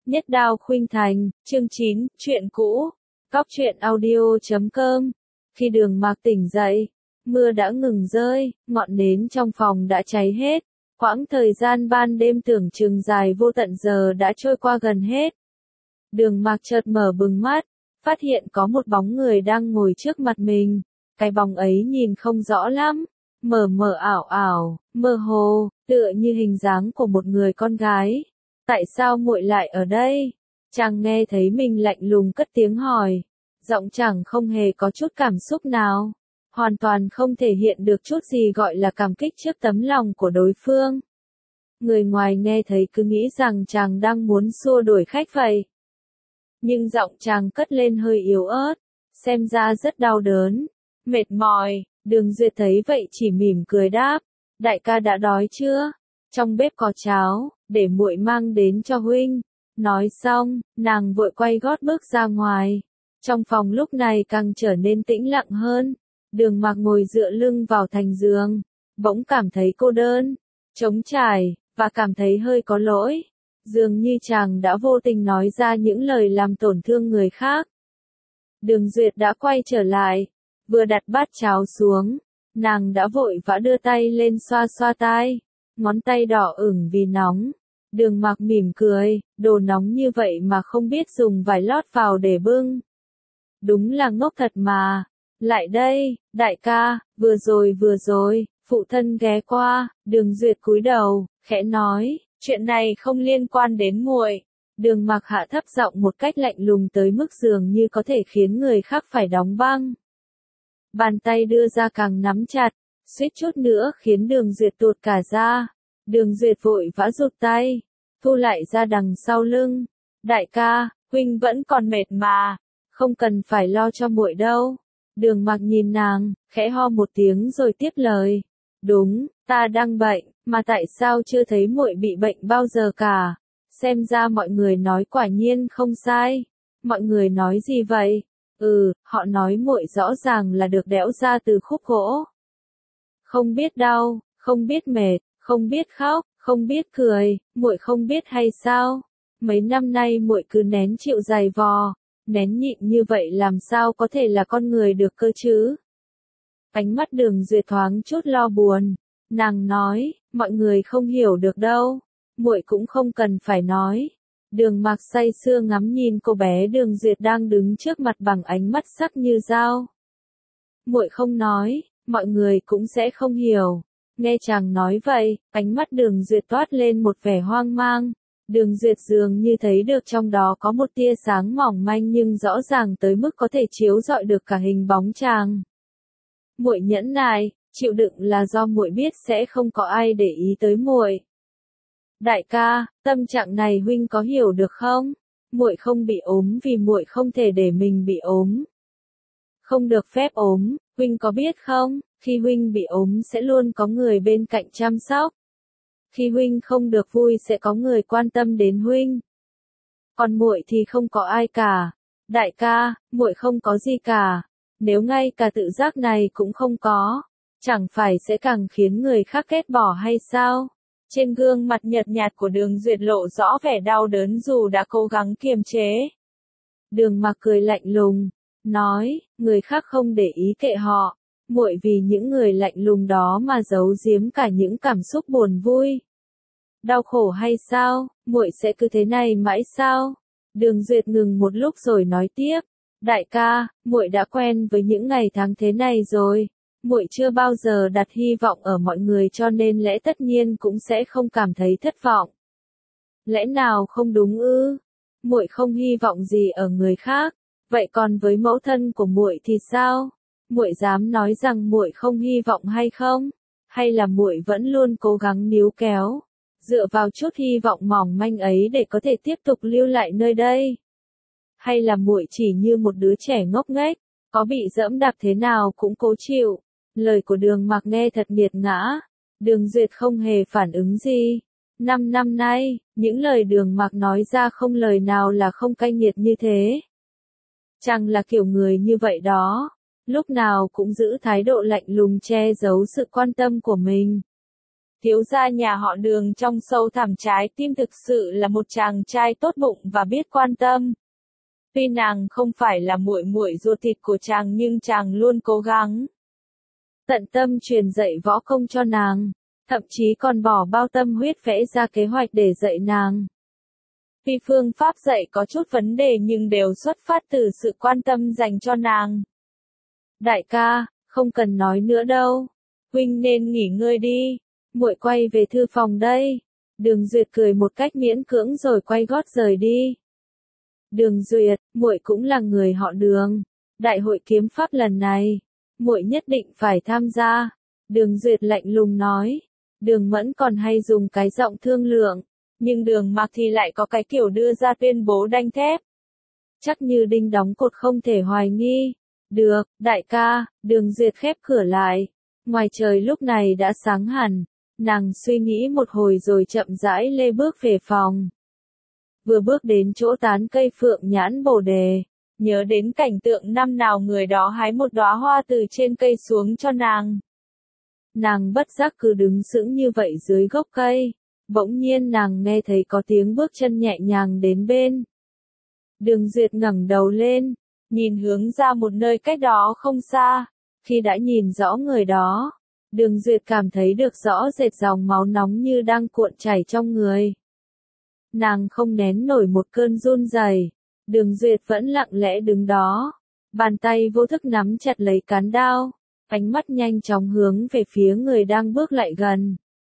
Nhất Đao Khuynh Thành, chương 9, chuyện cũ. Cóc truyện audio.com. Khi Đường Mạc tỉnh dậy, mưa đã ngừng rơi, ngọn nến trong phòng đã cháy hết. Quãng thời gian ban đêm tưởng chừng dài vô tận giờ đã trôi qua gần hết. Đường Mạc chợt mở bừng mắt, phát hiện có một bóng người đang ngồi trước mặt mình. Cái bóng ấy nhìn không rõ lắm, mờ mờ ảo ảo, mơ hồ, tựa như hình dáng của một người con gái. Tại sao muội lại ở đây? Chàng nghe thấy mình lạnh lùng cất tiếng hỏi. Giọng chàng không hề có chút cảm xúc nào. Hoàn toàn không thể hiện được chút gì gọi là cảm kích trước tấm lòng của đối phương. Người ngoài nghe thấy cứ nghĩ rằng chàng đang muốn xua đuổi khách vậy. Nhưng giọng chàng cất lên hơi yếu ớt, xem ra rất đau đớn, mệt mỏi. Đường Duyệt thấy vậy chỉ mỉm cười đáp, đại ca đã đói chưa? Trong bếp có cháo, để muội mang đến cho huynh. Nói xong, nàng vội quay gót bước ra ngoài. Trong phòng lúc này càng trở nên tĩnh lặng hơn. Đường Mạc ngồi dựa lưng vào thành giường, bỗng cảm thấy cô đơn, trống trải, và cảm thấy hơi có lỗi. Dường như chàng đã vô tình nói ra những lời làm tổn thương người khác. Đường Duyệt đã quay trở lại, vừa đặt bát cháo xuống, nàng đã vội vã đưa tay lên xoa xoa tai, ngón tay đỏ ửng vì nóng. Đường Mạc mỉm cười, đồ nóng như vậy mà không biết dùng vải lót vào để bưng. Đúng là ngốc thật mà. Lại đây, đại ca, vừa rồi, phụ thân ghé qua. Đường Duyệt cúi đầu, khẽ nói, chuyện này không liên quan đến muội. Đường Mạc hạ thấp giọng một cách lạnh lùng tới mức dường như có thể khiến người khác phải đóng băng. Bàn tay đưa ra càng nắm chặt, suýt chút nữa khiến Đường Duyệt tuột cả ra. Đường Duyệt vội vã rụt tay, thu lại ra đằng sau lưng. Đại ca, huynh vẫn còn mệt mà, không cần phải lo cho muội đâu. Đường Mạc nhìn nàng, khẽ ho một tiếng rồi tiếp lời. Đúng, ta đang bệnh, mà tại sao chưa thấy muội bị bệnh bao giờ cả? Xem ra mọi người nói quả nhiên không sai. Mọi người nói gì vậy? Họ nói muội rõ ràng là được đẽo ra từ khúc gỗ. Không biết đau, không biết mệt, không biết khóc, không biết cười, muội không biết hay sao? Mấy năm nay muội cứ nén chịu dày vò, nén nhịn như vậy làm sao có thể là con người được cơ chứ? Ánh mắt Đường Duyệt thoáng chút lo buồn, nàng nói, mọi người không hiểu được đâu, muội cũng không cần phải nói. Đường Mạc say sưa ngắm nhìn cô bé Đường Duyệt đang đứng trước mặt bằng ánh mắt sắc như dao. Muội không nói, mọi người cũng sẽ không hiểu. Nghe chàng nói vậy, ánh mắt Đường Duyệt toát lên một vẻ hoang mang. Đường Duyệt dường như thấy được trong đó có một tia sáng mỏng manh nhưng rõ ràng tới mức có thể chiếu rọi được cả hình bóng chàng. Muội nhẫn nại, chịu đựng là do muội biết sẽ không có ai để ý tới muội. Đại ca, tâm trạng này huynh có hiểu được không? Muội không bị ốm vì muội không thể để mình bị ốm. Không được phép ốm, huynh có biết không? Khi huynh bị ốm sẽ luôn có người bên cạnh chăm sóc. Khi huynh không được vui sẽ có người quan tâm đến huynh. Còn muội thì không có ai cả. Đại ca, muội không có gì cả. Nếu ngay cả tự giác này cũng không có, chẳng phải sẽ càng khiến người khác ghét bỏ hay sao? Trên gương mặt nhợt nhạt của Đường Duyệt lộ rõ vẻ đau đớn dù đã cố gắng kiềm chế. Đường Mạc cười lạnh lùng, nói, người khác không để ý kệ họ. Muội vì những người lạnh lùng đó mà giấu giếm cả những cảm xúc buồn vui. Đau khổ hay sao? Muội sẽ cứ thế này mãi sao? Đường Duyệt ngừng một lúc rồi nói tiếp, đại ca, muội đã quen với những ngày tháng thế này rồi. Muội chưa bao giờ đặt hy vọng ở mọi người cho nên lẽ tất nhiên cũng sẽ không cảm thấy thất vọng. Lẽ nào không đúng ư? Muội không hy vọng gì ở người khác, vậy còn với mẫu thân của muội thì sao? Muội dám nói rằng muội không hy vọng hay không? Hay là muội vẫn luôn cố gắng níu kéo, dựa vào chút hy vọng mỏng manh ấy để có thể tiếp tục lưu lại nơi đây? Hay là muội chỉ như một đứa trẻ ngốc nghếch, có bị giẫm đạp thế nào cũng cố chịu? Lời của Đường Mạc nghe thật nghiệt ngã. Đường Duyệt không hề phản ứng gì. 5 năm nay, những lời Đường Mạc nói ra không lời nào là không cay nghiệt như thế. Chàng là kiểu người như vậy đó, lúc nào cũng giữ thái độ lạnh lùng che giấu sự quan tâm của mình. thiếu gia nhà họ Đường trong sâu thẳm trái tim thực sự là một chàng trai tốt bụng và biết quan tâm. Tuy nàng không phải là muội muội ruột thịt của chàng nhưng chàng luôn cố gắng tận tâm truyền dạy võ công cho nàng, thậm chí còn bỏ bao tâm huyết vẽ ra kế hoạch để dạy nàng. Tuy phương pháp dạy có chút vấn đề nhưng đều xuất phát từ sự quan tâm dành cho nàng. Đại ca, không cần nói nữa đâu. Huynh nên nghỉ ngơi đi. Muội quay về thư phòng đây. Đường Duyệt cười một cách miễn cưỡng rồi quay gót rời đi. Đường Duyệt, muội cũng là người họ Đường. Đại hội kiếm pháp lần này, muội nhất định phải tham gia. Đường Duyệt lạnh lùng nói. Đường Mẫn còn hay dùng cái giọng thương lượng. Nhưng Đường Mạc thì lại có cái kiểu đưa ra tuyên bố đanh thép. Chắc như đinh đóng cột không thể hoài nghi. Được, đại ca, Đường Duyệt khép cửa lại. Ngoài trời lúc này đã sáng hẳn. Nàng suy nghĩ một hồi rồi chậm rãi lê bước về phòng. Vừa bước đến chỗ tán cây phượng nhãn bồ đề, nhớ đến cảnh tượng năm nào người đó hái một đóa hoa từ trên cây xuống cho nàng. Nàng bất giác cứ đứng sững như vậy dưới gốc cây. Bỗng nhiên nàng nghe thấy có tiếng bước chân nhẹ nhàng đến bên. Đường Duyệt ngẩng đầu lên, nhìn hướng ra một nơi cách đó không xa. Khi đã nhìn rõ người đó, Đường Duyệt cảm thấy được rõ rệt dòng máu nóng như đang cuộn chảy trong người. Nàng không nén nổi một cơn run rẩy. Đường Duyệt vẫn lặng lẽ đứng đó, bàn tay vô thức nắm chặt lấy cán đao, ánh mắt nhanh chóng hướng về phía người đang bước lại gần.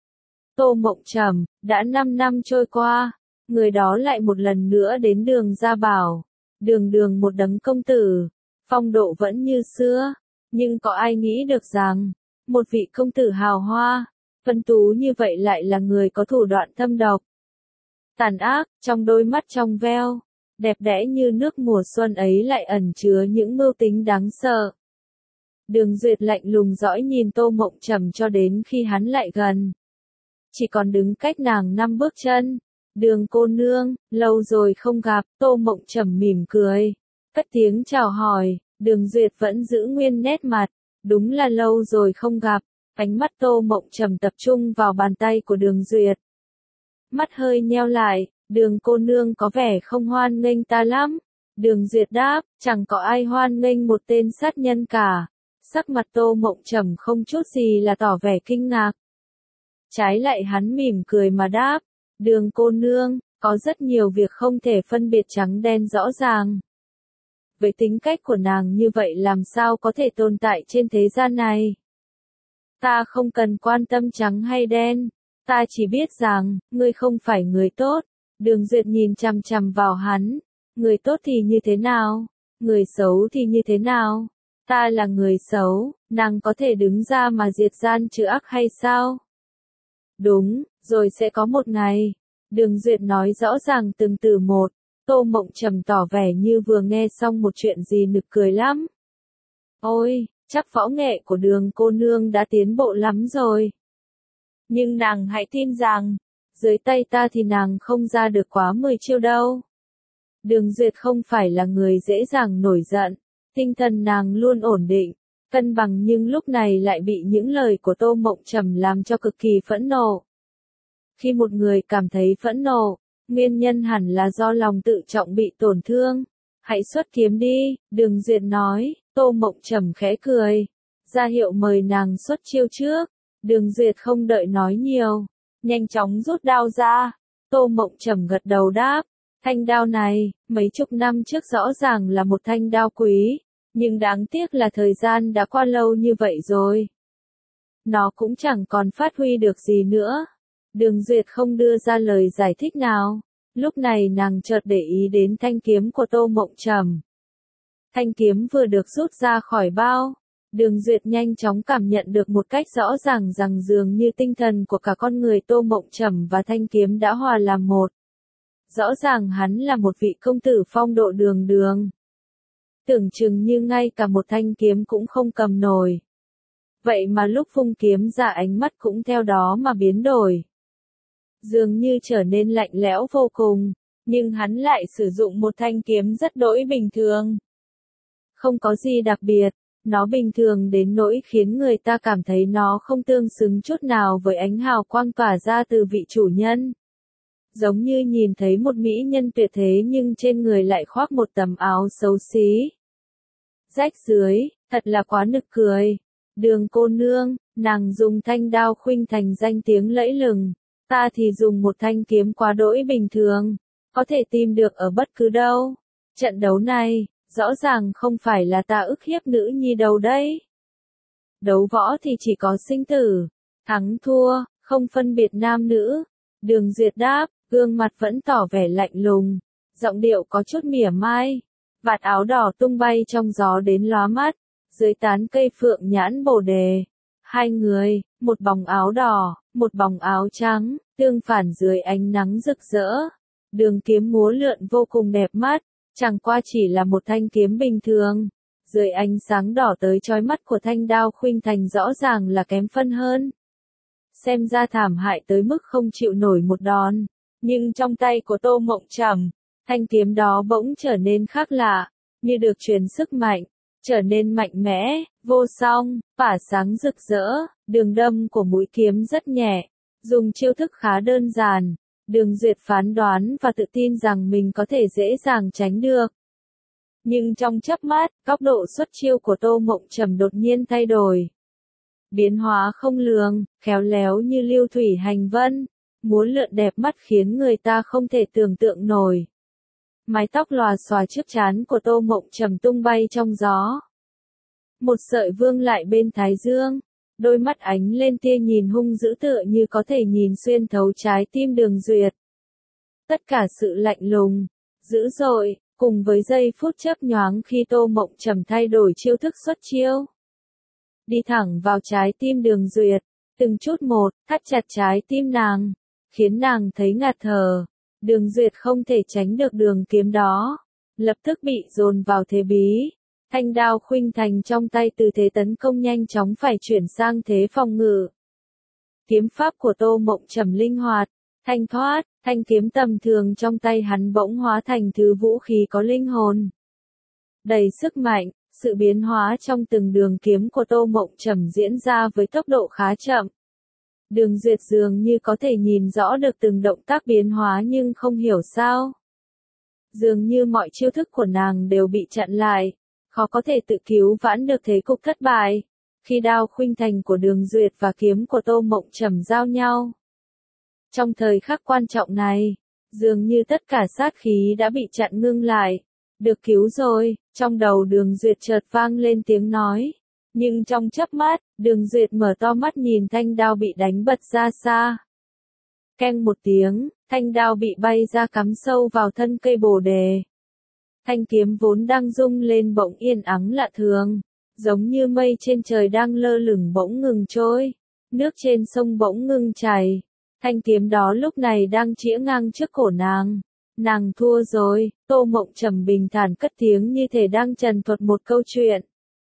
Tô Mộng Trầm, đã 5 năm trôi qua, người đó lại một lần nữa đến Đường Gia Bảo. Đường một đấng công tử, phong độ vẫn như xưa, nhưng có ai nghĩ được rằng, một vị công tử hào hoa, phân tú như vậy lại là người có thủ đoạn thâm độc. Tàn ác, trong đôi mắt trong veo, đẹp đẽ như nước mùa xuân ấy lại ẩn chứa những mưu tính đáng sợ. Đường Duyệt lạnh lùng dõi nhìn Tô Mộng Trầm cho đến khi hắn lại gần. Chỉ còn đứng cách nàng 5 bước chân. Đường cô nương, lâu rồi không gặp. Tô Mộng Trầm mỉm cười, cất tiếng chào hỏi. Đường Duyệt vẫn giữ nguyên nét mặt. Đúng là lâu rồi không gặp. Ánh mắt Tô Mộng Trầm tập trung vào bàn tay của Đường Duyệt. Mắt hơi nheo lại, Đường cô nương có vẻ không hoan nghênh ta lắm. Đường Duyệt đáp, chẳng có ai hoan nghênh một tên sát nhân cả. Sắc mặt Tô Mộng Trầm không chút gì là tỏ vẻ kinh ngạc. Trái lại hắn mỉm cười mà đáp, Đường cô nương, có rất nhiều việc không thể phân biệt trắng đen rõ ràng. Với tính cách của nàng như vậy làm sao có thể tồn tại trên thế gian này? Ta không cần quan tâm trắng hay đen, ta chỉ biết rằng, ngươi không phải người tốt. Đường Duyệt nhìn chằm chằm vào hắn, người tốt thì như thế nào? Người xấu thì như thế nào? Ta là người xấu, nàng có thể đứng ra mà diệt gian trừ ác hay sao? Đúng, rồi sẽ có một ngày. Đường Duyệt nói rõ ràng từng từ một. Tô Mộng Trầm tỏ vẻ như vừa nghe xong một chuyện gì nực cười lắm. Ôi, chắc võ nghệ của Đường cô nương đã tiến bộ lắm rồi. Nhưng nàng hãy tin rằng, dưới tay ta thì nàng không ra được quá 10 chiêu đâu. Đường Duyệt không phải là người dễ dàng nổi giận. Tinh thần nàng luôn ổn định, cân bằng nhưng lúc này lại bị những lời của Tô Mộng Trầm làm cho cực kỳ phẫn nộ. Khi một người cảm thấy phẫn nộ, nguyên nhân hẳn là do lòng tự trọng bị tổn thương. Hãy xuất kiếm đi, Đường Duyệt nói. Tô Mộng Trầm khẽ cười, ra hiệu mời nàng xuất chiêu trước. Đường Duyệt không đợi nói nhiều, nhanh chóng rút đao ra. Tô Mộng Trầm gật đầu đáp, thanh đao này, mấy chục năm trước rõ ràng là một thanh đao quý, nhưng đáng tiếc là thời gian đã qua lâu như vậy rồi. Nó cũng chẳng còn phát huy được gì nữa. Đường Duyệt không đưa ra lời giải thích nào. Lúc này nàng chợt để ý đến thanh kiếm của Tô Mộng Trầm. Thanh kiếm vừa được rút ra khỏi bao. Đường Duyệt nhanh chóng cảm nhận được một cách rõ ràng rằng dường như tinh thần của cả con người Tô Mộng Trầm và thanh kiếm đã hòa làm một. Rõ ràng hắn là một vị công tử phong độ đường. Tưởng chừng như ngay cả một thanh kiếm cũng không cầm nổi. Vậy mà lúc vung kiếm ra ánh mắt cũng theo đó mà biến đổi. Dường như trở nên lạnh lẽo vô cùng, nhưng hắn lại sử dụng một thanh kiếm rất đỗi bình thường. Không có gì đặc biệt, Nó bình thường đến nỗi khiến người ta cảm thấy nó không tương xứng chút nào với ánh hào quang tỏa ra từ vị chủ nhân. Giống như nhìn thấy một mỹ nhân tuyệt thế nhưng trên người lại khoác một tấm áo xấu xí. Rách rưới, thật là quá nực cười. Đường cô nương, nàng dùng thanh đao khuynh thành danh tiếng lẫy lừng. Ta thì dùng một thanh kiếm quá đỗi bình thường, có thể tìm được ở bất cứ đâu. Trận đấu này, rõ ràng không phải là ta ức hiếp nữ nhi đâu đấy. Đấu võ thì chỉ có sinh tử, thắng thua, không phân biệt nam nữ. Đường Duyệt đáp, gương mặt vẫn tỏ vẻ lạnh lùng, giọng điệu có chút mỉa mai. Vạt áo đỏ tung bay trong gió đến lóa mắt, dưới tán cây phượng nhãn bồ đề. Hai người, một bóng áo đỏ, một bóng áo trắng, tương phản dưới ánh nắng rực rỡ. Đường kiếm múa lượn vô cùng đẹp mắt, chẳng qua chỉ là một thanh kiếm bình thường. Dưới ánh sáng đỏ tới chói mắt của thanh đao khuynh thành rõ ràng là kém phân hơn. Xem ra thảm hại tới mức không chịu nổi một đòn. Nhưng trong tay của Tô Mộng Trầm, thanh kiếm đó bỗng trở nên khác lạ, như được truyền sức mạnh, trở nên mạnh mẽ, vô song, tỏa sáng rực rỡ. Đường đâm của mũi kiếm rất nhẹ, dùng chiêu thức khá đơn giản. Đường Duyệt phán đoán và tự tin rằng mình có thể dễ dàng tránh được. Nhưng trong chớp mắt, góc độ xuất chiêu của Tô Mộng Trầm đột nhiên thay đổi. Biến hóa không lường, khéo léo như lưu thủy hành vân, múa lượn đẹp mắt khiến người ta không thể tưởng tượng nổi. Mái tóc lòa xòa trước trán của Tô Mộng Trầm tung bay trong gió. Một sợi vương lại bên thái dương, đôi mắt ánh lên tia nhìn hung dữ tựa như có thể nhìn xuyên thấu trái tim Đường Duyệt. Tất cả sự lạnh lùng, dữ dội, cùng với giây phút chớp nhoáng khi Tô Mộng Trầm thay đổi chiêu thức xuất chiêu. Đi thẳng vào trái tim Đường Duyệt, từng chút một, thắt chặt trái tim nàng, khiến nàng thấy ngạt thở. Đường Duyệt không thể tránh được đường kiếm đó, lập tức bị dồn vào thế bí. Thanh đao khuynh thành trong tay từ thế tấn công nhanh chóng phải chuyển sang thế phòng ngự. Kiếm pháp của Tô Mộng Trầm linh hoạt, thanh thoát, thanh kiếm tầm thường trong tay hắn bỗng hóa thành thứ vũ khí có linh hồn. Đầy sức mạnh, sự biến hóa trong từng đường kiếm của Tô Mộng Trầm diễn ra với tốc độ khá chậm. Đường Duyệt dường như có thể nhìn rõ được từng động tác biến hóa nhưng không hiểu sao. Dường như mọi chiêu thức của nàng đều bị chặn lại, khó có thể tự cứu vãn được thế cục thất bại. Khi đao khuynh thành của Đường Duyệt và kiếm của Tô Mộng Trầm giao nhau. Trong thời khắc quan trọng này, dường như tất cả sát khí đã bị chặn ngưng lại. Được cứu rồi, trong đầu Đường Duyệt chợt vang lên tiếng nói. Nhưng trong chớp mắt, Đường Duyệt mở to mắt nhìn thanh đao bị đánh bật ra xa. Keng một tiếng, thanh đao bị bay ra cắm sâu vào thân cây bồ đề. Thanh kiếm vốn đang rung lên bỗng yên ắng lạ thường, giống như mây trên trời đang lơ lửng bỗng ngừng trôi, nước trên sông bỗng ngưng chảy. Thanh kiếm đó lúc này đang chĩa ngang trước cổ nàng. Nàng thua rồi, Tô Mộng Trầm bình thản cất tiếng như thể đang trần thuật một câu chuyện.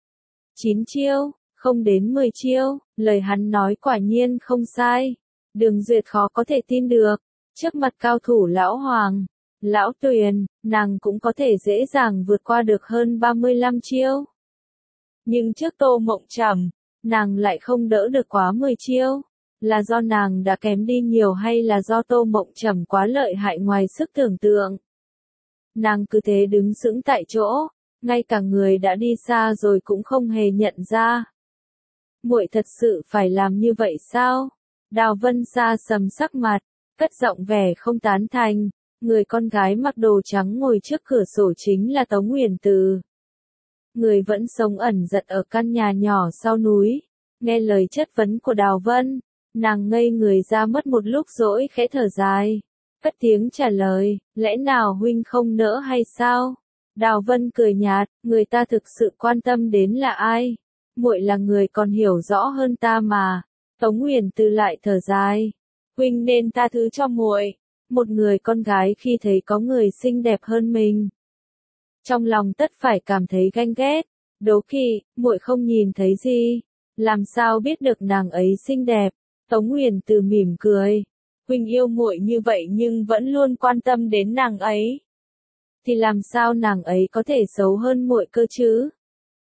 9 chiêu, không đến 10 chiêu, lời hắn nói quả nhiên không sai. Đường Duyệt khó có thể tin được, trước mặt cao thủ Lão Hoàng, Lão Tuyền, nàng cũng có thể dễ dàng vượt qua được hơn 35 chiêu. Nhưng trước Tô Mộng Trầm, nàng lại không đỡ được quá 10 chiêu. Là do nàng đã kém đi nhiều hay là do Tô Mộng Trầm quá lợi hại ngoài sức tưởng tượng? Nàng cứ thế đứng sững tại chỗ, ngay cả người đã đi xa rồi cũng không hề nhận ra. Muội thật sự phải làm như vậy sao? Đào Vân Sa sầm sắc mặt, cất giọng vẻ không tán thành. Người con gái mặc đồ trắng ngồi trước cửa sổ chính là Tống Huyền Từ. Người vẫn sống ẩn giật ở căn nhà nhỏ sau núi. Nghe lời chất vấn của Đào Vân, nàng ngây người ra mất một lúc rồi khẽ thở dài. Cất tiếng trả lời, lẽ nào huynh không nỡ hay sao? Đào Vân cười nhạt, người ta thực sự quan tâm đến là ai? Muội là người còn hiểu rõ hơn ta mà. Tống Huyền Từ lại thở dài. Huynh nên tha thứ cho muội. Một người con gái khi thấy có người xinh đẹp hơn mình, trong lòng tất phải cảm thấy ganh ghét. Đố kỵ, muội không nhìn thấy gì, làm sao biết được nàng ấy xinh đẹp? Tống Huyền Từ mỉm cười. Huynh yêu muội như vậy nhưng vẫn luôn quan tâm đến nàng ấy. Thì làm sao nàng ấy có thể xấu hơn muội cơ chứ?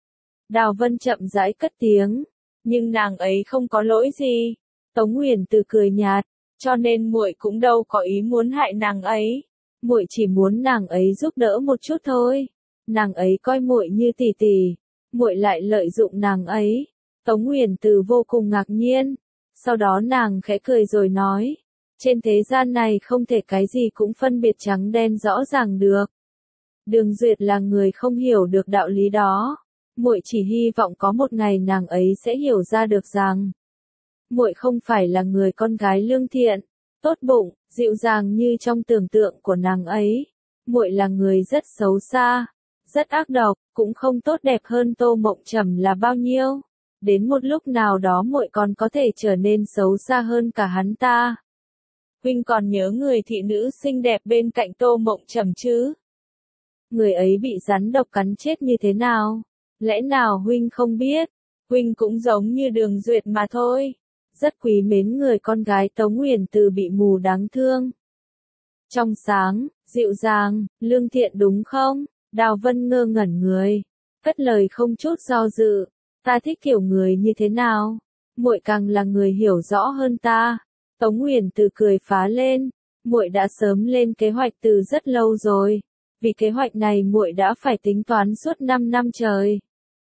Đào Vân chậm rãi cất tiếng, nhưng nàng ấy không có lỗi gì. Tống Huyền Từ cười nhạt, cho nên muội cũng đâu có ý muốn hại nàng ấy. Muội chỉ muốn nàng ấy giúp đỡ một chút thôi. Nàng ấy coi muội như tỷ tỷ, muội lại lợi dụng nàng ấy. Tống Huyền Từ vô cùng ngạc nhiên, sau đó nàng khẽ cười rồi nói, trên thế gian này không thể cái gì cũng phân biệt trắng đen rõ ràng được. Đường Duyệt là người không hiểu được đạo lý đó. Muội chỉ hy vọng có một ngày nàng ấy sẽ hiểu ra được rằng muội không phải là người con gái lương thiện, tốt bụng, dịu dàng như trong tưởng tượng của nàng ấy. Muội là người rất xấu xa, rất ác độc, cũng không tốt đẹp hơn Tô Mộng Trầm là bao nhiêu. Đến một lúc nào đó muội còn có thể trở nên xấu xa hơn cả hắn ta. Huynh còn nhớ người thị nữ xinh đẹp bên cạnh Tô Mộng Trầm chứ? Người ấy bị rắn độc cắn chết như thế nào? Lẽ nào huynh không biết? Huynh cũng giống như Đường Duyệt mà thôi. Rất quý mến người con gái Tống Huyền Từ bị mù đáng thương. Trong sáng, dịu dàng, lương thiện đúng không? Đào Vân ngơ ngẩn người, cất lời không chút do dự. Ta thích kiểu người như thế nào? Muội càng là người hiểu rõ hơn ta. Tống Huyền Từ cười phá lên, muội đã sớm lên kế hoạch từ rất lâu rồi. Vì kế hoạch này muội đã phải tính toán suốt 5 năm trời.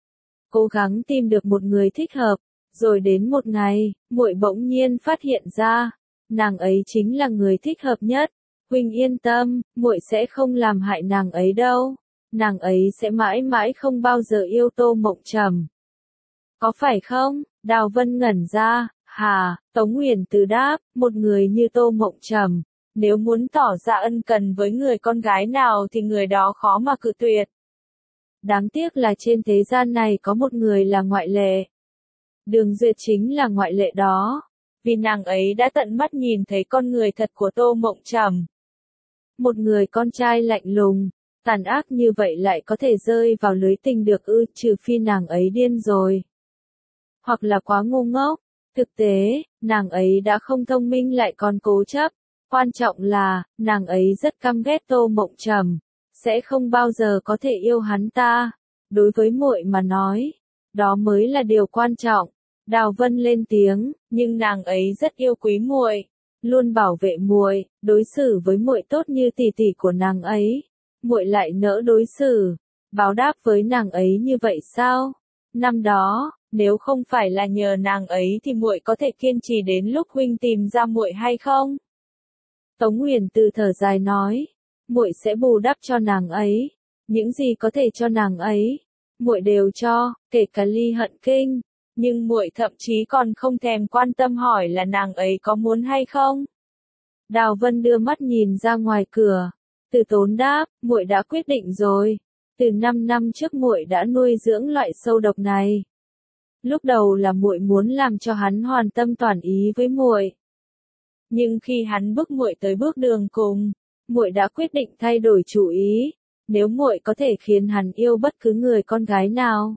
Cố gắng tìm được một người thích hợp, rồi đến một ngày, muội bỗng nhiên phát hiện ra, nàng ấy chính là người thích hợp nhất. Huynh yên tâm, muội sẽ không làm hại nàng ấy đâu. Nàng ấy sẽ mãi mãi không bao giờ yêu Tô Mộng Trầm. Có phải không? Đào Vân ngẩn ra, hà, Tống Huyền Từ đáp, một người như Tô Mộng Trầm, nếu muốn tỏ ra ân cần với người con gái nào thì người đó khó mà cự tuyệt. Đáng tiếc là trên thế gian này có một người là ngoại lệ. Đường Duyệt chính là ngoại lệ đó, vì nàng ấy đã tận mắt nhìn thấy con người thật của Tô Mộng Trầm. Một người con trai lạnh lùng, tàn ác như vậy lại có thể rơi vào lưới tình được ư, trừ phi nàng ấy điên rồi. Hoặc là quá ngu ngốc. Thực tế, nàng ấy đã không thông minh lại còn cố chấp. Quan trọng là, nàng ấy rất căm ghét Tô Mộng Trầm, sẽ không bao giờ có thể yêu hắn ta. Đối với muội mà nói, đó mới là điều quan trọng. Đào Vân lên tiếng, nhưng nàng ấy rất yêu quý muội, luôn bảo vệ muội, đối xử với muội tốt như tỷ tỷ của nàng ấy. Muội lại nỡ đối xử, báo đáp với nàng ấy như vậy sao? Năm đó, nếu không phải là nhờ nàng ấy thì muội có thể kiên trì đến lúc huynh tìm ra muội hay không? Tống Huyền Từ thở dài nói, muội sẽ bù đắp cho nàng ấy, những gì có thể cho nàng ấy, muội đều cho, kể cả ly hận kinh, nhưng muội thậm chí còn không thèm quan tâm hỏi là nàng ấy có muốn hay không. Đào Vân đưa mắt nhìn ra ngoài cửa, Từ Tốn đáp, muội đã quyết định rồi, từ 5 năm trước muội đã nuôi dưỡng loại sâu độc này. Lúc đầu là muội muốn làm cho hắn hoàn tâm toàn ý với muội. Nhưng khi hắn bức muội tới bước đường cùng, muội đã quyết định thay đổi chủ ý, nếu muội có thể khiến hắn yêu bất cứ người con gái nào.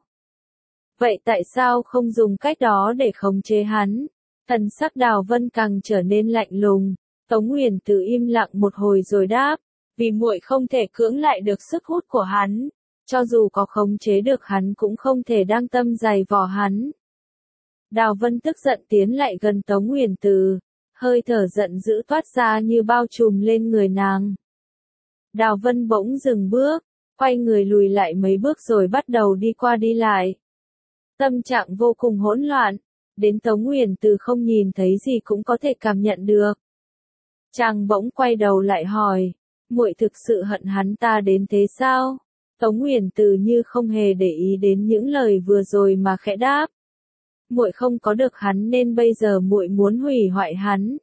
Vậy tại sao không dùng cách đó để khống chế hắn? Thần sắc Đào Vân càng trở nên lạnh lùng. Tống Huyền Từ im lặng một hồi rồi đáp, vì muội không thể cưỡng lại được sức hút của hắn, cho dù có khống chế được hắn cũng không thể đang tâm giày vò hắn. Đào Vân tức giận tiến lại gần Tống Huyền Từ, hơi thở giận dữ toát ra như bao trùm lên người nàng. Đào Vân bỗng dừng bước, quay người lùi lại mấy bước rồi bắt đầu đi qua đi lại. Tâm trạng vô cùng hỗn loạn, đến Tống Huyền Từ không nhìn thấy gì cũng có thể cảm nhận được. Chàng bỗng quay đầu lại hỏi, muội thực sự hận hắn ta đến thế sao? Tống Huyền Từ như không hề để ý đến những lời vừa rồi mà khẽ đáp. Muội không có được hắn nên bây giờ muội muốn hủy hoại hắn.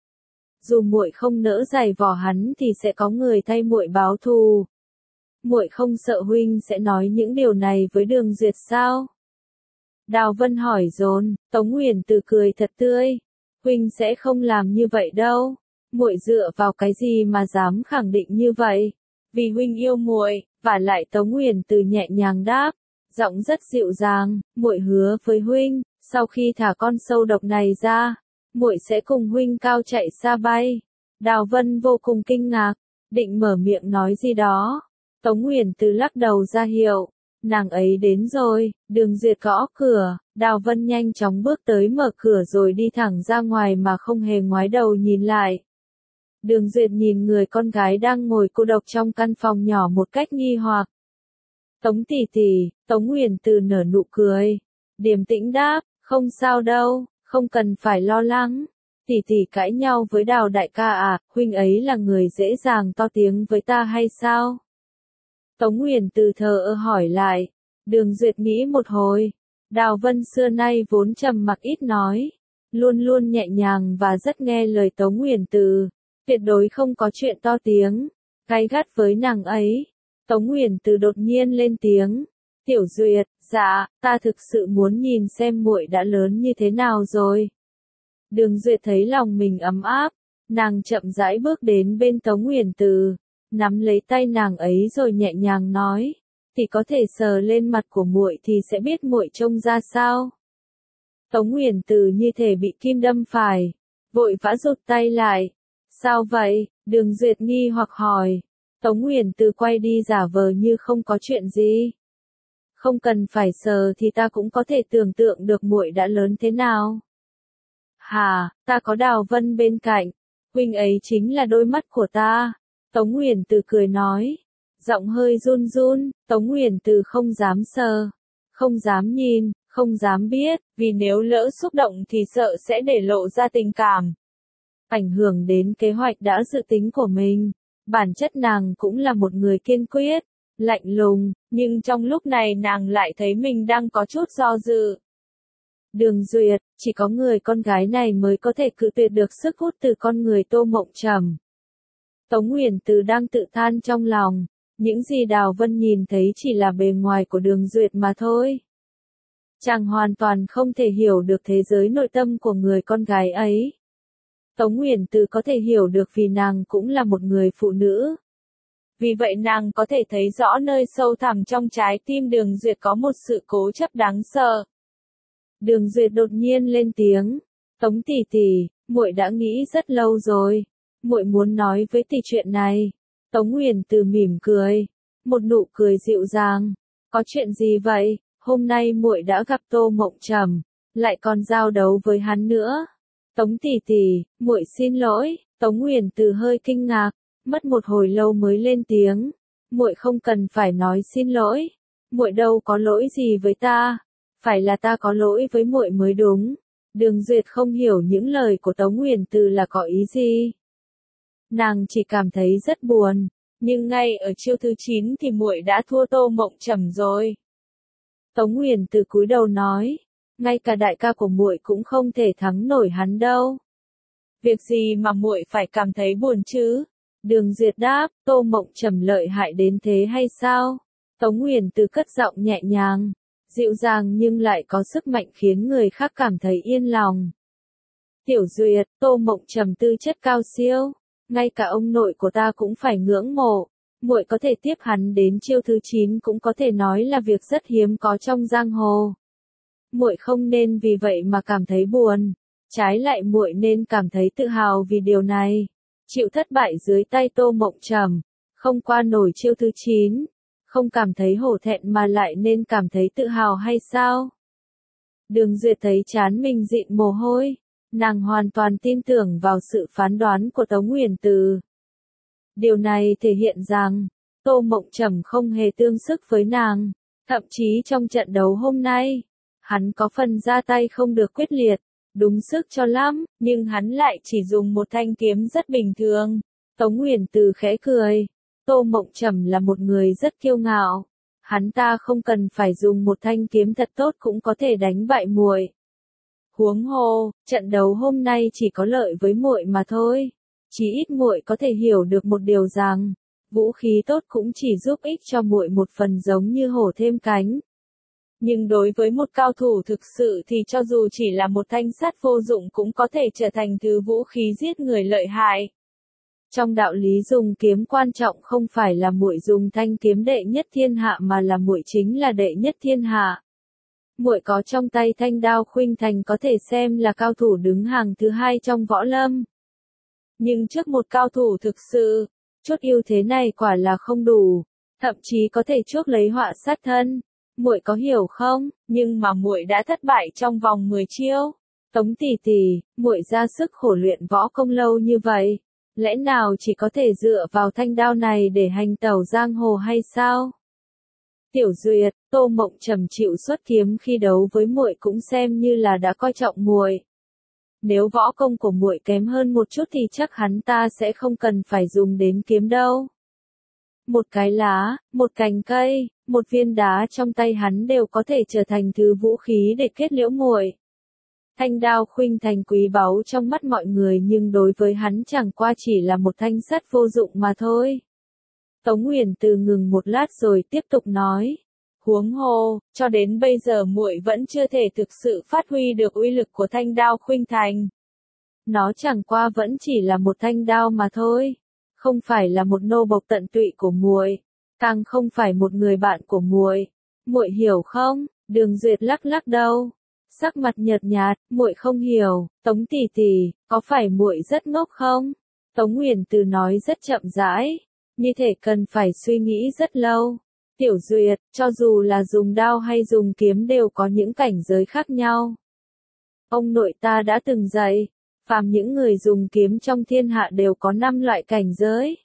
Dù muội không nỡ giày vò hắn thì sẽ có người thay muội báo thù. Muội không sợ huynh sẽ nói những điều này với Đường Duyệt sao? Đào Vân hỏi dồn, Tống Huyền Từ cười thật tươi. Huynh sẽ không làm như vậy đâu. Muội dựa vào cái gì mà dám khẳng định như vậy? Vì huynh yêu muội, và lại Tống Huyền Từ nhẹ nhàng đáp, giọng rất dịu dàng, muội hứa với huynh, sau khi thả con sâu độc này ra, muội sẽ cùng huynh cao chạy xa bay. Đào Vân vô cùng kinh ngạc, định mở miệng nói gì đó. Tống Huyền Từ lắc đầu ra hiệu, nàng ấy đến rồi, Đường Duyệt gõ cửa, Đào Vân nhanh chóng bước tới mở cửa rồi đi thẳng ra ngoài mà không hề ngoái đầu nhìn lại. Đường Duyệt nhìn người con gái đang ngồi cô độc trong căn phòng nhỏ một cách nghi hoặc. Tống tỷ tỷ, Tống Uyển Từ nở nụ cười, điềm tĩnh đáp, không sao đâu, không cần phải lo lắng. Tỷ tỷ cãi nhau với Đào đại ca à, huynh ấy là người dễ dàng to tiếng với ta hay sao? Tống Uyển Từ thờ ơ hỏi lại. Đường Duyệt nghĩ một hồi. Đào Vân xưa nay vốn trầm mặc ít nói, luôn luôn nhẹ nhàng và rất nghe lời Tống Uyển Từ, tuyệt đối không có chuyện to tiếng, gay gắt với nàng ấy. Tống Uyển Từ đột nhiên lên tiếng. Tiểu Duyệt, dạ, ta thực sự muốn nhìn xem muội đã lớn như thế nào rồi. Đường Duyệt thấy lòng mình ấm áp, nàng chậm rãi bước đến bên Tống Uyển Từ, nắm lấy tay nàng ấy rồi nhẹ nhàng nói, thì có thể sờ lên mặt của muội thì sẽ biết muội trông ra sao. Tống Uyển Từ như thể bị kim đâm phải, vội vã rụt tay lại. Sao vậy? Đường Duyệt nghi hoặc hỏi. Tống Uyển Từ quay đi giả vờ như không có chuyện gì. Không cần phải sờ thì ta cũng có thể tưởng tượng được muội đã lớn thế nào. Hà, ta có Đào Vân bên cạnh, huynh ấy chính là đôi mắt của ta. Tống Uyển Từ cười nói, giọng hơi run run. Tống Uyển Từ không dám sờ, không dám nhìn, không dám biết, vì nếu lỡ xúc động thì sợ sẽ để lộ ra tình cảm, ảnh hưởng đến kế hoạch đã dự tính của mình. Bản chất nàng cũng là một người kiên quyết, lạnh lùng, nhưng trong lúc này nàng lại thấy mình đang có chút do dự. Đường Duyệt, chỉ có người con gái này mới có thể cự tuyệt được sức hút từ con người Tô Mộng Trầm. Tống Uyển Từ đang tự than trong lòng, những gì Đào Vân nhìn thấy chỉ là bề ngoài của Đường Duyệt mà thôi. Chàng hoàn toàn không thể hiểu được thế giới nội tâm của người con gái ấy. Tống Uyển Từ có thể hiểu được vì nàng cũng là một người phụ nữ. Vì vậy nàng có thể thấy rõ nơi sâu thẳm trong trái tim Đường Duyệt có một sự cố chấp đáng sợ. Đường Duyệt đột nhiên lên tiếng, Tống tỷ tỷ, muội đã nghĩ rất lâu rồi, muội muốn nói với tỷ chuyện này. Tống Uyển Từ mỉm cười, một nụ cười dịu dàng, có chuyện gì vậy? Hôm nay muội đã gặp Tô Mộng Trầm, lại còn giao đấu với hắn nữa. Tống tỷ tỷ, muội xin lỗi. Tống Uyển Từ hơi kinh ngạc, mất một hồi lâu mới lên tiếng, muội không cần phải nói xin lỗi, muội đâu có lỗi gì với ta, phải là ta có lỗi với muội mới đúng. Đường Duyệt không hiểu những lời của Tống Uyển Từ là có ý gì. Nàng chỉ cảm thấy rất buồn, nhưng ngay ở chiêu thứ 9 thì muội đã thua Tô Mộng Trầm rồi. Tống Uyển Từ cúi đầu nói, ngay cả đại ca của muội cũng không thể thắng nổi hắn đâu. Việc gì mà muội phải cảm thấy buồn chứ? Đường Duyệt đáp, Tô Mộng Trầm lợi hại đến thế hay sao? Tống Uyển Từ cất giọng nhẹ nhàng, dịu dàng nhưng lại có sức mạnh khiến người khác cảm thấy yên lòng. Tiểu Duyệt, Tô Mộng Trầm tư chất cao siêu, ngay cả ông nội của ta cũng phải ngưỡng mộ. Muội có thể tiếp hắn đến chiêu thứ 9 cũng có thể nói là việc rất hiếm có trong giang hồ. Muội không nên vì vậy mà cảm thấy buồn, trái lại muội nên cảm thấy tự hào vì điều này. Chịu thất bại dưới tay Tô Mộng Trầm, không qua nổi chiêu thứ 9, không cảm thấy hổ thẹn mà lại nên cảm thấy tự hào hay sao? Đường Duyệt thấy trán mình dịn mồ hôi, nàng hoàn toàn tin tưởng vào sự phán đoán của Tống Uyển Từ. Điều này thể hiện rằng, Tô Mộng Trầm không hề tương sức với nàng, thậm chí trong trận đấu hôm nay, hắn có phần ra tay không được quyết liệt, đúng sức cho lắm, nhưng hắn lại chỉ dùng một thanh kiếm rất bình thường. Tống Uyển Từ khẽ cười, Tô Mộng Trầm là một người rất kiêu ngạo, hắn ta không cần phải dùng một thanh kiếm thật tốt cũng có thể đánh bại muội. Huống hồ, trận đấu hôm nay chỉ có lợi với muội mà thôi. Chỉ ít muội có thể hiểu được một điều rằng, vũ khí tốt cũng chỉ giúp ích cho muội một phần giống như hổ thêm cánh. Nhưng đối với một cao thủ thực sự thì cho dù chỉ là một thanh sắt vô dụng cũng có thể trở thành thứ vũ khí giết người lợi hại. Trong đạo lý dùng kiếm quan trọng không phải là muội dùng thanh kiếm đệ nhất thiên hạ mà là muội chính là đệ nhất thiên hạ. Muội có trong tay thanh đao khuynh thành có thể xem là cao thủ đứng hàng thứ 2 trong võ lâm. Nhưng trước một cao thủ thực sự, chút ưu thế này quả là không đủ, thậm chí có thể chuốc lấy họa sát thân. Muội có hiểu không? Nhưng mà muội đã thất bại trong vòng 10 chiêu. Tống tỷ tỷ, muội ra sức khổ luyện võ công lâu như vậy, lẽ nào chỉ có thể dựa vào thanh đao này để hành tẩu giang hồ hay sao? Tiểu Duyệt, Tô Mộng Trầm chịu xuất kiếm khi đấu với muội cũng xem như là đã coi trọng muội. Nếu võ công của muội kém hơn một chút thì chắc hắn ta sẽ không cần phải dùng đến kiếm đâu. Một cái lá, một cành cây, một viên đá trong tay hắn đều có thể trở thành thứ vũ khí để kết liễu muội. Thanh đao khuynh thành quý báu trong mắt mọi người nhưng đối với hắn chẳng qua chỉ là một thanh sắt vô dụng mà thôi. Tống Uyển Từ ngừng một lát rồi tiếp tục nói. Huống hồ, cho đến bây giờ muội vẫn chưa thể thực sự phát huy được uy lực của thanh đao khuynh thành. Nó chẳng qua vẫn chỉ là một thanh đao mà thôi. Không phải là một nô bộc tận tụy của muội, càng không phải một người bạn của muội. Muội hiểu không? Đường Duyệt lắc lắc đầu. Sắc mặt nhợt nhạt, muội không hiểu. Tống tỷ tỷ, có phải muội rất ngốc không? Tống Uyển Từ nói rất chậm rãi, như thể cần phải suy nghĩ rất lâu. Tiểu Duyệt, cho dù là dùng đao hay dùng kiếm đều có những cảnh giới khác nhau. Ông nội ta đã từng dạy, phàm những người dùng kiếm trong thiên hạ đều có 5 loại cảnh giới.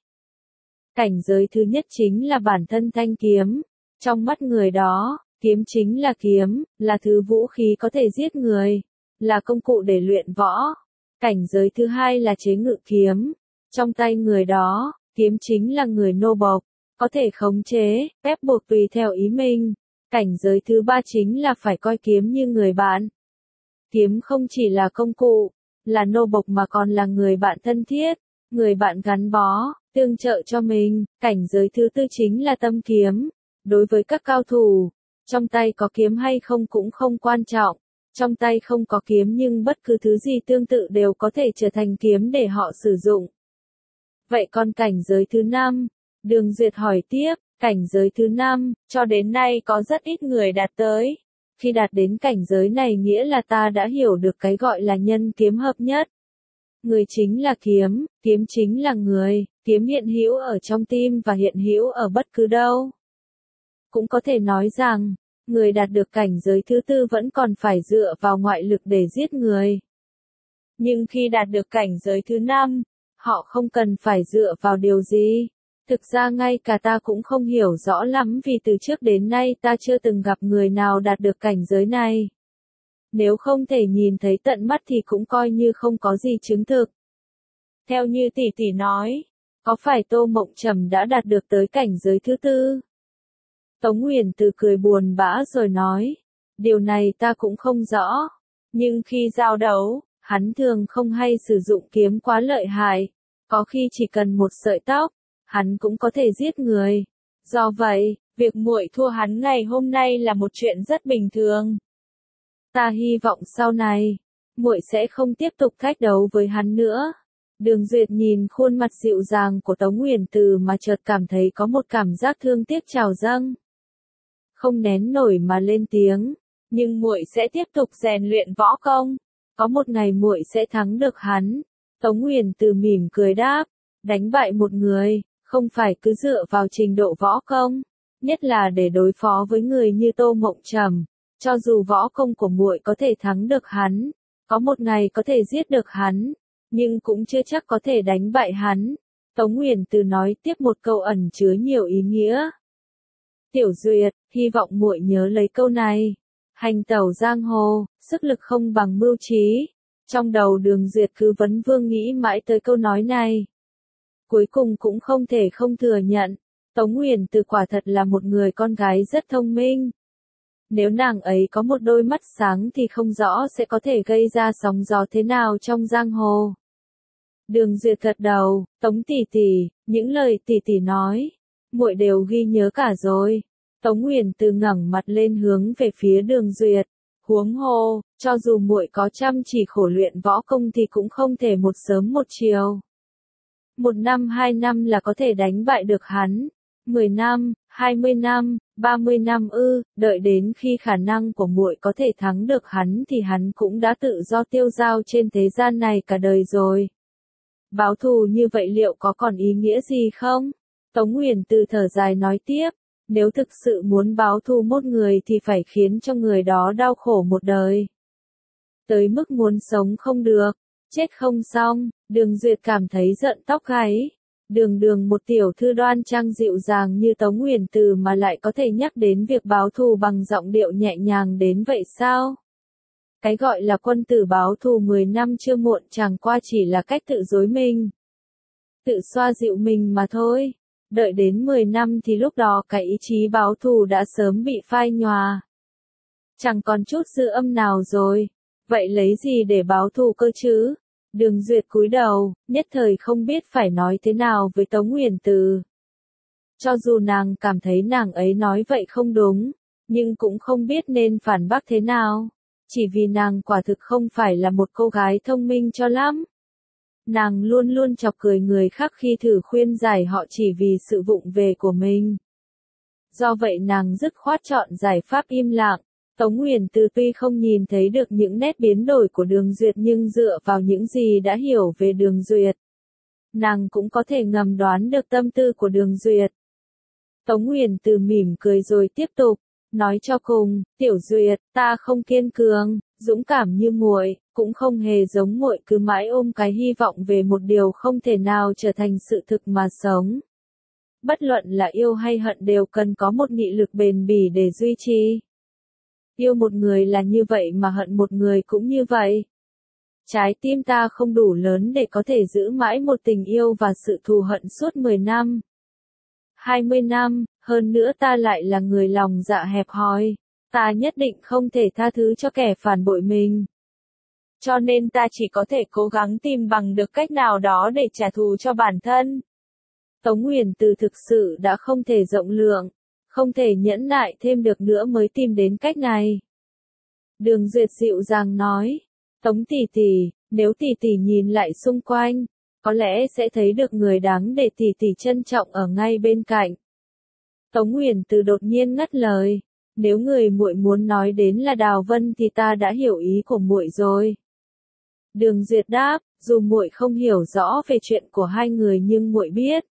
Cảnh giới thứ nhất chính là bản thân thanh kiếm. Trong mắt người đó, kiếm chính là kiếm, là thứ vũ khí có thể giết người, là công cụ để luyện võ. Cảnh giới thứ hai là chế ngự kiếm. Trong tay người đó, kiếm chính là người nô bộc, có thể khống chế, ép buộc tùy theo ý mình. Cảnh giới thứ ba chính là phải coi kiếm như người bạn. Kiếm không chỉ là công cụ, là nô bộc mà còn là người bạn thân thiết, người bạn gắn bó, tương trợ cho mình. Cảnh giới thứ tư chính là tâm kiếm. Đối với các cao thủ, trong tay có kiếm hay không cũng không quan trọng. Trong tay không có kiếm nhưng bất cứ thứ gì tương tự đều có thể trở thành kiếm để họ sử dụng. Vậy còn cảnh giới thứ 5? Đường Duyệt hỏi tiếp, cảnh giới thứ 5, cho đến nay có rất ít người đạt tới. Khi đạt đến cảnh giới này nghĩa là ta đã hiểu được cái gọi là nhân kiếm hợp nhất. Người chính là kiếm, kiếm chính là người, kiếm hiện hữu ở trong tim và hiện hữu ở bất cứ đâu. Cũng có thể nói rằng, người đạt được cảnh giới thứ tư vẫn còn phải dựa vào ngoại lực để giết người. Nhưng khi đạt được cảnh giới thứ 5, họ không cần phải dựa vào điều gì. Thực ra ngay cả ta cũng không hiểu rõ lắm vì từ trước đến nay ta chưa từng gặp người nào đạt được cảnh giới này. Nếu không thể nhìn thấy tận mắt thì cũng coi như không có gì chứng thực. Theo như tỷ tỷ nói, có phải Tô Mộng Trầm đã đạt được tới cảnh giới thứ tư? Tống Uyển Từ cười buồn bã rồi nói, điều này ta cũng không rõ. Nhưng khi giao đấu, hắn thường không hay sử dụng kiếm quá lợi hại. Có khi chỉ cần một sợi tóc, hắn cũng có thể giết người. Do vậy, việc muội thua hắn ngày hôm nay là một chuyện rất bình thường. Ta hy vọng sau này, muội sẽ không tiếp tục thách đấu với hắn nữa. Đường Duyệt nhìn khuôn mặt dịu dàng của Tống Uyển Từ mà chợt cảm thấy có một cảm giác thương tiếc trào dâng. Không nén nổi mà lên tiếng, nhưng muội sẽ tiếp tục rèn luyện võ công. Có một ngày muội sẽ thắng được hắn. Tống Uyển Từ mỉm cười đáp, đánh bại một người, không phải cứ dựa vào trình độ võ công, nhất là để đối phó với người như Tô Mộng Trầm. Cho dù võ công của muội có thể thắng được hắn, có một ngày có thể giết được hắn, nhưng cũng chưa chắc có thể đánh bại hắn. Tống Uyển Từ nói tiếp một câu ẩn chứa nhiều ý nghĩa. Tiểu Duyệt, hy vọng muội nhớ lấy câu này. Hành tẩu giang hồ, sức lực không bằng mưu trí. Trong đầu Đường Duyệt cứ vấn vương nghĩ mãi tới câu nói này. Cuối cùng cũng không thể không thừa nhận, Tống Uyển Từ quả thật là một người con gái rất thông minh. Nếu nàng ấy có một đôi mắt sáng thì không rõ sẽ có thể gây ra sóng gió thế nào trong giang hồ. Đường Duyệt gật đầu, Tống tỷ tỷ, những lời tỷ tỷ nói, muội đều ghi nhớ cả rồi. Tống Uyển Từ ngẩng mặt lên hướng về phía Đường Duyệt. Huống hồ, cho dù muội có chăm chỉ khổ luyện võ công thì cũng không thể một sớm một chiều. 1 năm 2 năm là có thể đánh bại được hắn. 10 năm, 20 năm, 30 năm ư, đợi đến khi khả năng của muội có thể thắng được hắn thì hắn cũng đã tự do tiêu dao trên thế gian này cả đời rồi. Báo thù như vậy liệu có còn ý nghĩa gì không? Tống Uyển Từ thở dài nói tiếp, Nếu thực sự muốn báo thù một người thì phải khiến cho người đó đau khổ một đời. Tới mức muốn sống không được, chết không xong, Đường Duyệt cảm thấy giận tóc gáy. Đường một tiểu thư đoan trang dịu dàng như Tống Huyền Từ mà lại có thể nhắc đến việc báo thù bằng giọng điệu nhẹ nhàng đến vậy sao? Cái gọi là quân tử báo thù 10 năm chưa muộn chẳng qua chỉ là cách tự dối mình. Tự xoa dịu mình mà thôi. Đợi đến 10 năm thì lúc đó cái ý chí báo thù đã sớm bị phai nhòa. Chẳng còn chút dư âm nào rồi. Vậy lấy gì để báo thù cơ chứ? Đường Duyệt cúi đầu, nhất thời không biết phải nói thế nào với Tống Huyền Từ. Cho dù nàng cảm thấy nàng ấy nói vậy không đúng, nhưng cũng không biết nên phản bác thế nào. Chỉ vì nàng quả thực không phải là một cô gái thông minh cho lắm. Nàng luôn luôn chọc cười người khác khi thử khuyên giải họ chỉ vì sự vụng về của mình. Do vậy nàng dứt khoát chọn giải pháp im lặng. Tống Huyền Từ tuy không nhìn thấy được những nét biến đổi của Đường Duyệt nhưng dựa vào những gì đã hiểu về Đường Duyệt, nàng cũng có thể ngầm đoán được tâm tư của Đường Duyệt. Tống Huyền Từ mỉm cười rồi tiếp tục, nói cho cùng, Tiểu Duyệt, ta không kiên cường, dũng cảm như muội, cũng không hề giống muội cứ mãi ôm cái hy vọng về một điều không thể nào trở thành sự thực mà sống. Bất luận là yêu hay hận đều cần có một nghị lực bền bỉ để duy trì. Yêu một người là như vậy mà hận một người cũng như vậy. Trái tim ta không đủ lớn để có thể giữ mãi một tình yêu và sự thù hận suốt 10 năm. 20 năm, hơn nữa ta lại là người lòng dạ hẹp hòi. Ta nhất định không thể tha thứ cho kẻ phản bội mình. Cho nên ta chỉ có thể cố gắng tìm bằng được cách nào đó để trả thù cho bản thân. Tống Huyền Từ thực sự đã không thể rộng lượng, không thể nhẫn nại thêm được nữa mới tìm đến cách này. Đường Duyệt dịu dàng nói, Tống tỷ tỷ, nếu tỷ tỷ nhìn lại xung quanh, có lẽ sẽ thấy được người đáng để tỷ tỷ trân trọng ở ngay bên cạnh. Tống Huyền Từ đột nhiên ngắt lời, nếu người muội muốn nói đến là Đào Vân thì ta đã hiểu ý của muội rồi. Đường Duyệt đáp, dù muội không hiểu rõ về chuyện của hai người nhưng muội biết.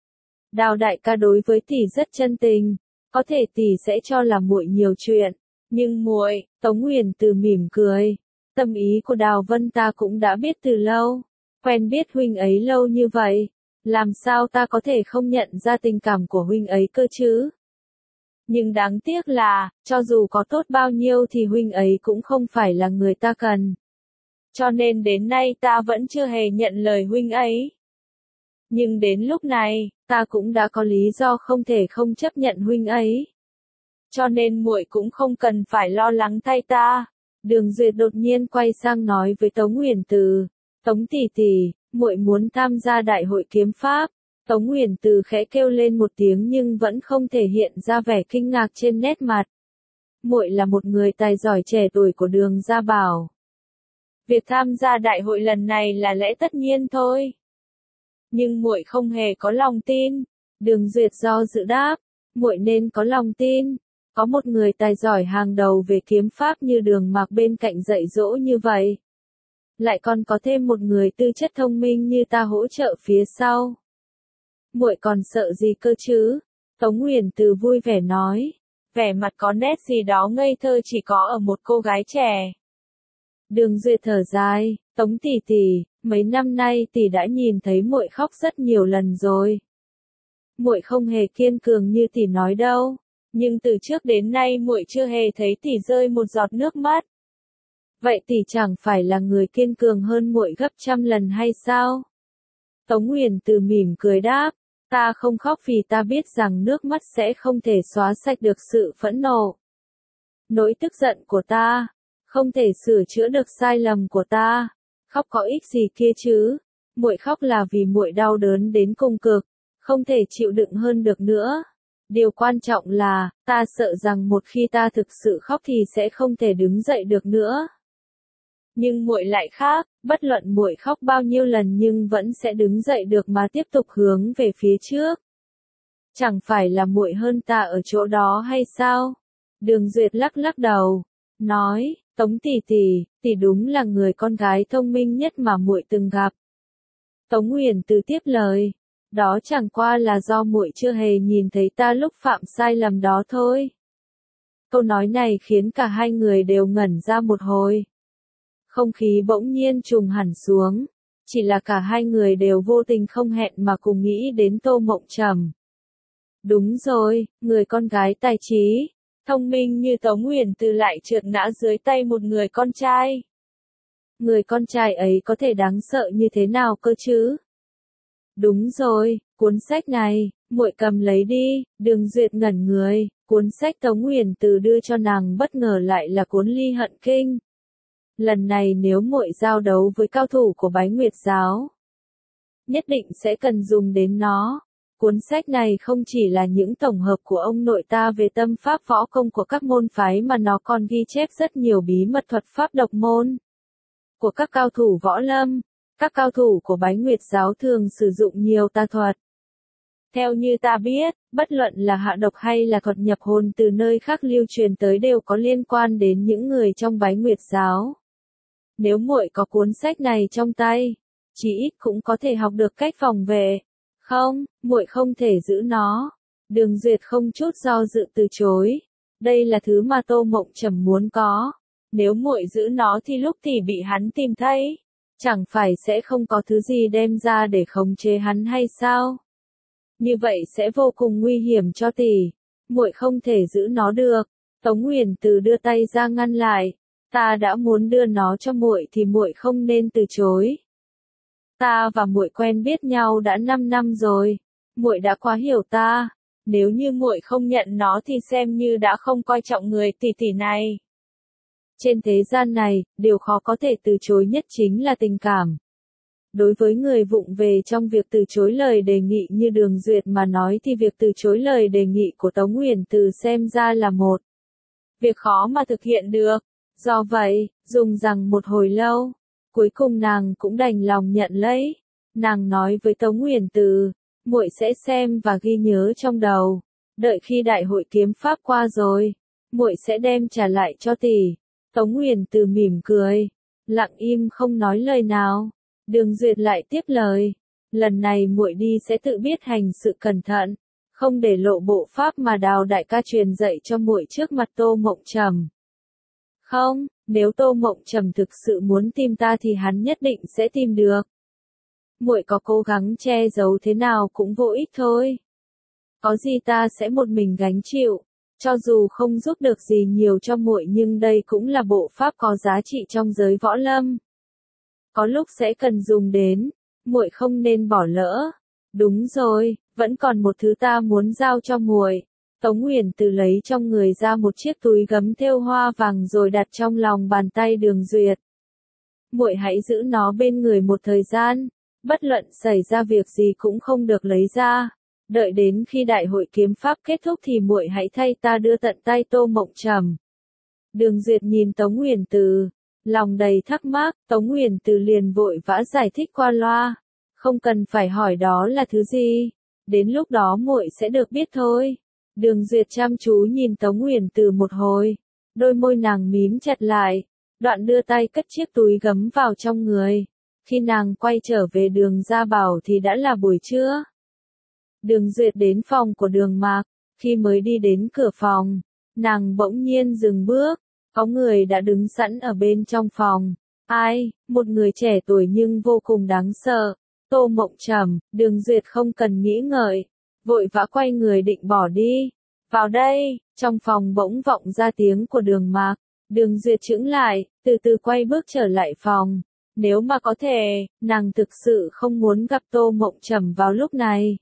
Đào đại ca đối với tỷ rất chân tình, có thể tỷ sẽ cho là muội nhiều chuyện, nhưng muội, Tống Huyền Từ mỉm cười, tâm ý của Đào Vân ta cũng đã biết từ lâu, quen biết huynh ấy lâu như vậy, làm sao ta có thể không nhận ra tình cảm của huynh ấy cơ chứ? Nhưng đáng tiếc là, cho dù có tốt bao nhiêu thì huynh ấy cũng không phải là người ta cần. Cho nên đến nay ta vẫn chưa hề nhận lời huynh ấy. Nhưng đến lúc này, ta cũng đã có lý do không thể không chấp nhận huynh ấy. Cho nên muội cũng không cần phải lo lắng thay ta. Đường Duyệt đột nhiên quay sang nói với Tống Huyền Từ, Tống tỷ tỷ, muội muốn tham gia đại hội kiếm pháp. Tống Huyền Từ khẽ kêu lên một tiếng nhưng vẫn không thể hiện ra vẻ kinh ngạc trên nét mặt. Muội là một người tài giỏi trẻ tuổi của Đường gia bảo. Việc tham gia đại hội lần này là lẽ tất nhiên thôi. Nhưng muội không hề có lòng tin. Đường Duyệt do dự đáp, muội nên có lòng tin. Có một người tài giỏi hàng đầu về kiếm pháp như Đường Mạc bên cạnh dạy dỗ như vậy. Lại còn có thêm một người tư chất thông minh như ta hỗ trợ phía sau. Muội còn sợ gì cơ chứ? Tống Huyền Từ vui vẻ nói. Vẻ mặt có nét gì đó ngây thơ chỉ có ở một cô gái trẻ. Đường Duyệt thở dài, Tống tỷ tỷ, mấy năm nay tỷ đã nhìn thấy muội khóc rất nhiều lần rồi. Muội không hề kiên cường như tỷ nói đâu, nhưng từ trước đến nay muội chưa hề thấy tỷ rơi một giọt nước mắt. Vậy tỷ chẳng phải là người kiên cường hơn muội gấp trăm lần hay sao? Tống Huyền Từ mỉm cười đáp, ta không khóc vì ta biết rằng nước mắt sẽ không thể xóa sạch được sự phẫn nộ. Nỗi tức giận của ta, không thể sửa chữa được sai lầm của ta. Khóc có ích gì kia chứ? Muội khóc là vì muội đau đớn đến cùng cực, không thể chịu đựng hơn được nữa. Điều quan trọng là, ta sợ rằng một khi ta thực sự khóc thì sẽ không thể đứng dậy được nữa. Nhưng muội lại khác, bất luận muội khóc bao nhiêu lần nhưng vẫn sẽ đứng dậy được mà tiếp tục hướng về phía trước. Chẳng phải là muội hơn ta ở chỗ đó hay sao? Đường Duyệt lắc lắc đầu, nói, Tống tỷ tỷ, tỷ đúng là người con gái thông minh nhất mà muội từng gặp. Tống Huyền Từ tiếp lời, Đó chẳng qua là do muội chưa hề nhìn thấy ta lúc phạm sai lầm đó thôi. Câu nói này khiến cả hai người đều ngẩn ra một hồi. Không khí bỗng nhiên trùng hẳn xuống. Chỉ là cả hai người đều vô tình không hẹn mà cùng nghĩ đến Tô Mộng Trầm. Đúng rồi, người con gái tài trí, thông minh như Tống Uyển Từ lại trượt ngã dưới tay một người con trai. Người con trai ấy có thể đáng sợ như thế nào cơ chứ? Đúng rồi, cuốn sách này, muội cầm lấy đi. Đường Duyệt ngẩn người, cuốn sách Tống Uyển Từ đưa cho nàng bất ngờ lại là cuốn Ly Hận Kinh. Lần này nếu muội giao đấu với cao thủ của Bái Nguyệt giáo, nhất định sẽ cần dùng đến nó. Cuốn sách này không chỉ là những tổng hợp của ông nội ta về tâm pháp võ công của các môn phái mà nó còn ghi chép rất nhiều bí mật thuật pháp độc môn của các cao thủ võ lâm. Các cao thủ của Bái Nguyệt giáo thường sử dụng nhiều tà thuật. Theo như ta biết, bất luận là hạ độc hay là thuật nhập hồn từ nơi khác lưu truyền tới đều có liên quan đến những người trong Bái Nguyệt giáo. Nếu muội có cuốn sách này trong tay, chí ít cũng có thể học được cách phòng vệ. Không, muội không thể giữ nó. Đường Duyệt không chút do dự từ chối. Đây là thứ mà Tô Mộng Trầm muốn có. Nếu muội giữ nó thì lúc tỷ bị hắn tìm thấy, chẳng phải sẽ không có thứ gì đem ra để khống chế hắn hay sao? Như vậy sẽ vô cùng nguy hiểm cho tỷ. Muội không thể giữ nó được. Tống Uyển Từ đưa tay ra ngăn lại. Ta đã muốn đưa nó cho muội thì muội không nên từ chối. Ta và muội quen biết nhau đã 5 năm rồi, muội đã quá hiểu ta. Nếu như muội không nhận nó thì xem như đã không coi trọng người tỷ tỷ này. Trên thế gian này, điều khó có thể từ chối nhất chính là tình cảm. Đối với người vụng về trong việc từ chối lời đề nghị như Đường Duyệt mà nói thì việc từ chối lời đề nghị của Tống Uyển Từ xem ra là một việc khó mà thực hiện được. Do vậy, dùng rằng một hồi lâu, cuối cùng nàng cũng đành lòng nhận lấy. Nàng nói với Tống Uyển Từ, muội sẽ xem và ghi nhớ trong đầu. Đợi khi đại hội kiếm pháp qua rồi, muội sẽ đem trả lại cho tỷ. Tống Uyển Từ mỉm cười, lặng im không nói lời nào. Đường Duyệt lại tiếp lời, lần này muội đi sẽ tự biết hành sự cẩn thận, không để lộ bộ pháp mà Đào đại ca truyền dạy cho muội trước mặt Tô Mộng Trầm. Không, nếu Tô Mộng Trầm thực sự muốn tìm ta thì hắn nhất định sẽ tìm được. Muội có cố gắng che giấu thế nào cũng vô ích thôi. Có gì ta sẽ một mình gánh chịu, cho dù không giúp được gì nhiều cho muội nhưng đây cũng là bộ pháp có giá trị trong giới võ lâm. Có lúc sẽ cần dùng đến, muội không nên bỏ lỡ. Đúng rồi, vẫn còn một thứ ta muốn giao cho muội. Tống Uyển Từ lấy trong người ra một chiếc túi gấm thêu hoa vàng rồi đặt trong lòng bàn tay Đường Duyệt. Muội hãy giữ nó bên người một thời gian, bất luận xảy ra việc gì cũng không được lấy ra. Đợi đến khi đại hội kiếm pháp kết thúc thì muội hãy thay ta đưa tận tay Tô Mộng Trầm. Đường Duyệt nhìn Tống Uyển Từ, lòng đầy thắc mắc. Tống Uyển Từ liền vội vã giải thích qua loa, không cần phải hỏi đó là thứ gì, đến lúc đó muội sẽ được biết thôi. Đường Duyệt chăm chú nhìn Tống Uyển Từ một hồi, đôi môi nàng mím chặt lại, đoạn đưa tay cất chiếc túi gấm vào trong người. Khi nàng quay trở về Đường Gia Bảo thì đã là buổi trưa. Đường Duyệt đến phòng của Đường Mạc, khi mới đi đến cửa phòng, nàng bỗng nhiên dừng bước, có người đã đứng sẵn ở bên trong phòng. Ai? Một người trẻ tuổi nhưng vô cùng đáng sợ. Tô Mộng Trầm. Đường Duyệt không cần nghĩ ngợi, vội vã quay người định bỏ đi. Vào đây. Trong phòng bỗng vọng ra tiếng của Đường Mạc. Đường Duyệt chững lại, từ từ quay bước trở lại phòng. Nếu mà có thể, nàng thực sự không muốn gặp Tô Mộng Trầm vào lúc này.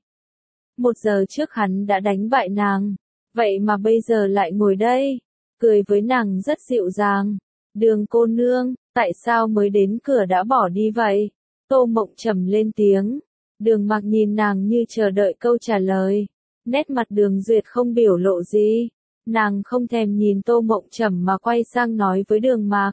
1 giờ trước hắn đã đánh bại nàng, vậy mà bây giờ lại ngồi đây, cười với nàng rất dịu dàng. Đường cô nương, tại sao mới đến cửa đã bỏ đi vậy? Tô Mộng Trầm lên tiếng. Đường Mạc nhìn nàng như chờ đợi câu trả lời. Nét mặt Đường Duyệt không biểu lộ gì. Nàng không thèm nhìn Tô Mộng Trầm mà quay sang nói với Đường Mạc.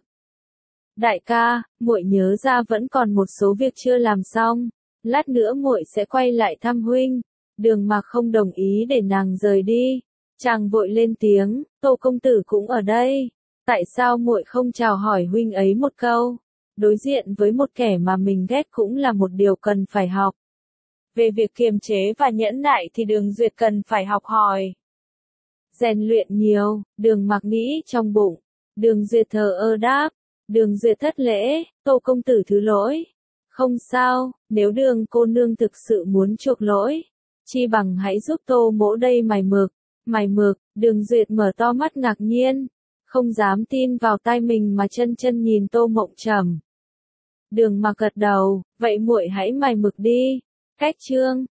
Đại ca, muội nhớ ra vẫn còn một số việc chưa làm xong. Lát nữa muội sẽ quay lại thăm huynh. Đường Mạc không đồng ý để nàng rời đi. Chàng vội lên tiếng, Tô công tử cũng ở đây. Tại sao muội không chào hỏi huynh ấy một câu? Đối diện với một kẻ mà mình ghét cũng là một điều cần phải học. Về việc kiềm chế và nhẫn nại thì Đường Duyệt cần phải học hỏi. Rèn luyện nhiều, Đường Mặc nghĩ trong bụng. Đường Duyệt thờ ơ đáp. Đường Duyệt thất lễ, Tô công tử thứ lỗi. Không sao, nếu Đường cô nương thực sự muốn chuộc lỗi, chi bằng hãy giúp Tô mỗ đây mài mực. Mài mực, Đường Duyệt mở to mắt ngạc nhiên, không dám tin vào tai mình mà chân chân nhìn Tô Mộng Trầm. Đường Mặc gật đầu, vậy muội hãy mài mực đi. Cách chương